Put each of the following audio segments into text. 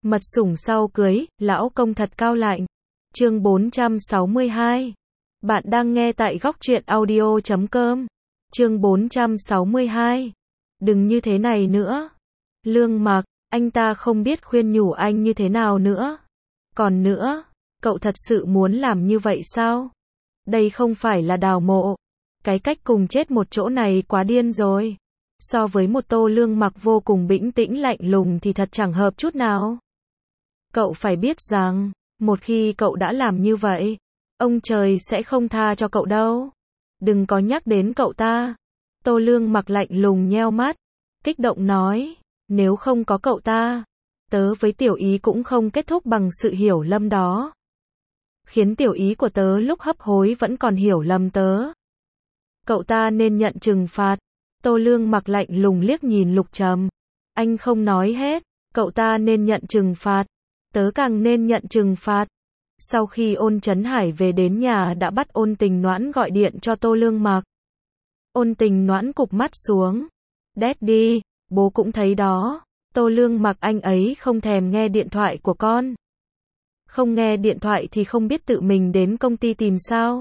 Mật sủng sau cưới, lão công thật cao lạnh. Chương 462. Bạn đang nghe tại góc truyện audio.com. Chương 462. Đừng như thế này nữa. Lương Mặc, anh ta không biết khuyên nhủ anh như thế nào nữa. Còn nữa, cậu thật sự muốn làm như vậy sao? Đây không phải là đào mộ. Cái cách cùng chết một chỗ này quá điên rồi. So với một Tô Lương Mặc vô cùng bĩnh tĩnh lạnh lùng thì thật chẳng hợp chút nào. Cậu phải biết rằng, một khi cậu đã làm như vậy, ông trời sẽ không tha cho cậu đâu. Đừng có nhắc đến cậu ta. Tô Lương Mặc lạnh lùng nheo mắt, kích động nói, nếu không có cậu ta, tớ với Tiểu Ý cũng không kết thúc bằng sự hiểu lầm đó. Khiến Tiểu Ý của tớ lúc hấp hối vẫn còn hiểu lầm tớ. Cậu ta nên nhận trừng phạt. Tô Lương Mặc lạnh lùng liếc nhìn Lục Trầm. Anh không nói hết, cậu ta nên nhận trừng phạt. Tớ càng nên nhận trừng phạt. Sau khi Ôn Chấn Hải về đến nhà đã bắt Ôn Tình Noãn gọi điện cho Tô Lương Mặc. Ôn Tình Noãn cụp mắt xuống. Daddy, bố cũng thấy đó. Tô Lương Mặc anh ấy không thèm nghe điện thoại của con. Không nghe điện thoại thì không biết tự mình đến công ty tìm sao.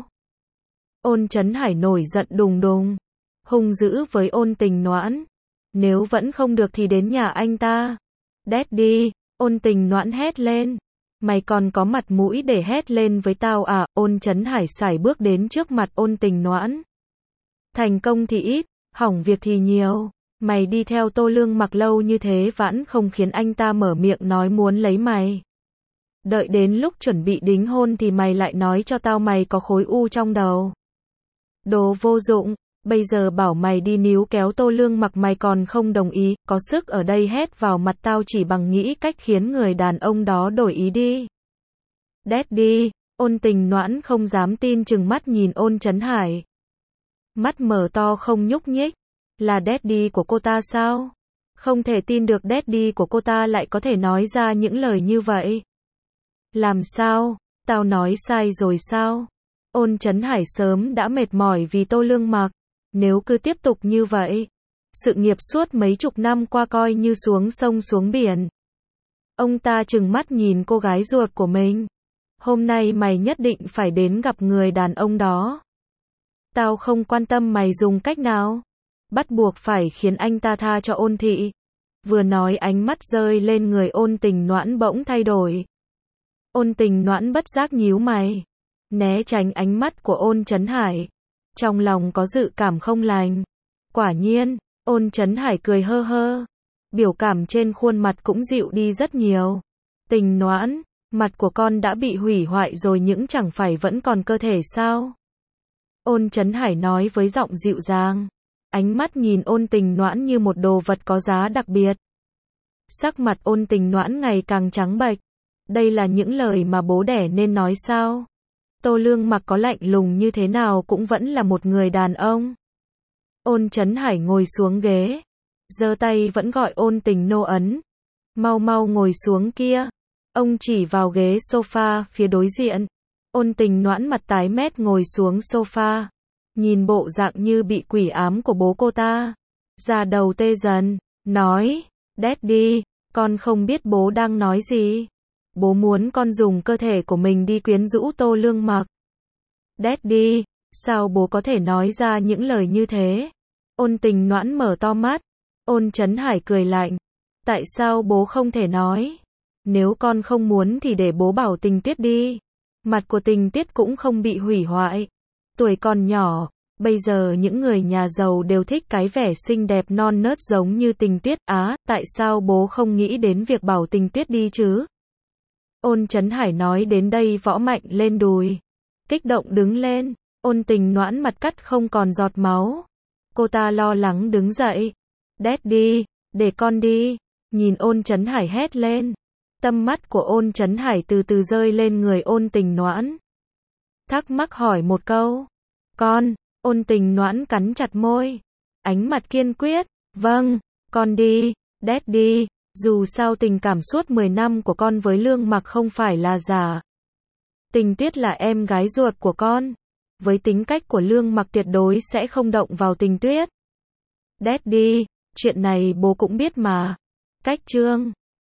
Ôn Chấn Hải nổi giận đùng đùng, hung dữ với Ôn Tình Noãn. Nếu vẫn không được thì đến nhà anh ta. Daddy, Ôn Tình Noãn hét lên. Mày còn có mặt mũi để hét lên với tao à? Ôn Chấn Hải sải bước đến trước mặt Ôn Tình Noãn. Thành công thì ít, hỏng việc thì nhiều. Mày đi theo Tô Lương Mặc lâu như thế vẫn không khiến anh ta mở miệng nói muốn lấy mày. Đợi đến lúc chuẩn bị đính hôn thì mày lại nói cho tao mày có khối u trong đầu. Đồ vô dụng, bây giờ bảo mày đi níu kéo Tô Lương Mặc mày còn không đồng ý, có sức ở đây hét vào mặt tao chỉ bằng nghĩ cách khiến người đàn ông đó đổi ý đi. Daddy, Ôn Tình Noãn không dám tin trừng mắt nhìn Ôn Chấn Hải. Mắt mở to không nhúc nhích. Là daddy của cô ta sao? Không thể tin được daddy của cô ta lại có thể nói ra những lời như vậy. Làm sao? Tao nói sai rồi sao? Ôn Chấn Hải sớm đã mệt mỏi vì Tô Lương Mặc. Nếu cứ tiếp tục như vậy, sự nghiệp suốt mấy chục năm qua coi như xuống sông xuống biển. Ông ta trừng mắt nhìn cô gái ruột của mình. Hôm nay mày nhất định phải đến gặp người đàn ông đó. Tao không quan tâm mày dùng cách nào. Bắt buộc phải khiến anh ta tha cho Ôn thị. Vừa nói ánh mắt rơi lên người Ôn Tình Noãn bỗng thay đổi. Ôn Tình Noãn bất giác nhíu mày, né tránh ánh mắt của Ôn Chấn Hải. Trong lòng có dự cảm không lành. Quả nhiên, Ôn Chấn Hải cười hơ hơ. Biểu cảm trên khuôn mặt cũng dịu đi rất nhiều. Tình Noãn, mặt của con đã bị hủy hoại rồi nhưng chẳng phải vẫn còn cơ thể sao? Ôn Chấn Hải nói với giọng dịu dàng. Ánh mắt nhìn Ôn Tình Noãn như một đồ vật có giá đặc biệt. Sắc mặt Ôn Tình Noãn ngày càng trắng bệch. Đây là những lời mà bố đẻ nên nói sao? Tô Lương Mặc có lạnh lùng như thế nào cũng vẫn là một người đàn ông. Ôn Chấn Hải ngồi xuống ghế, giơ tay vẫn gọi Ôn Tình Nô ấn. Mau mau ngồi xuống kia. Ông chỉ vào ghế sofa phía đối diện. Ôn Tình Noãn mặt tái mét ngồi xuống sofa. Nhìn bộ dạng như bị quỷ ám của bố cô ta. Da đầu tê dần, nói, Daddy, con không biết bố đang nói gì. Bố muốn con dùng cơ thể của mình đi quyến rũ Tô Lương Mặc. Daddy, sao bố có thể nói ra những lời như thế? Ôn Tình Noãn mở to mắt. Ôn Chấn Hải cười lạnh. Tại sao bố không thể nói? Nếu con không muốn thì để bố bảo Tình Tuyết đi. Mặt của Tình Tuyết cũng không bị hủy hoại. Tuổi còn nhỏ, bây giờ những người nhà giàu đều thích cái vẻ xinh đẹp non nớt giống như Tình Tuyết. Á, tại sao bố không nghĩ đến việc bảo Tình Tuyết đi chứ? Ôn Chấn Hải nói đến đây võ mạnh lên đùi. Kích động đứng lên. Ôn Tình Noãn mặt cắt không còn giọt máu. Cô ta lo lắng đứng dậy. Daddy, để con đi. Nhìn Ôn Chấn Hải hét lên. Tâm mắt của Ôn Chấn Hải từ từ rơi lên người Ôn Tình Noãn. Thắc mắc hỏi một câu. Con, Ôn Tình Noãn cắn chặt môi. Ánh mặt kiên quyết. Vâng, con đi, Daddy. Dù sao tình cảm suốt 10 năm của con với Lương Mặc không phải là giả. Tình Tuyết là em gái ruột của con. Với tính cách của Lương Mặc tuyệt đối sẽ không động vào Tình Tuyết. Daddy, chuyện này bố cũng biết mà. Cách chương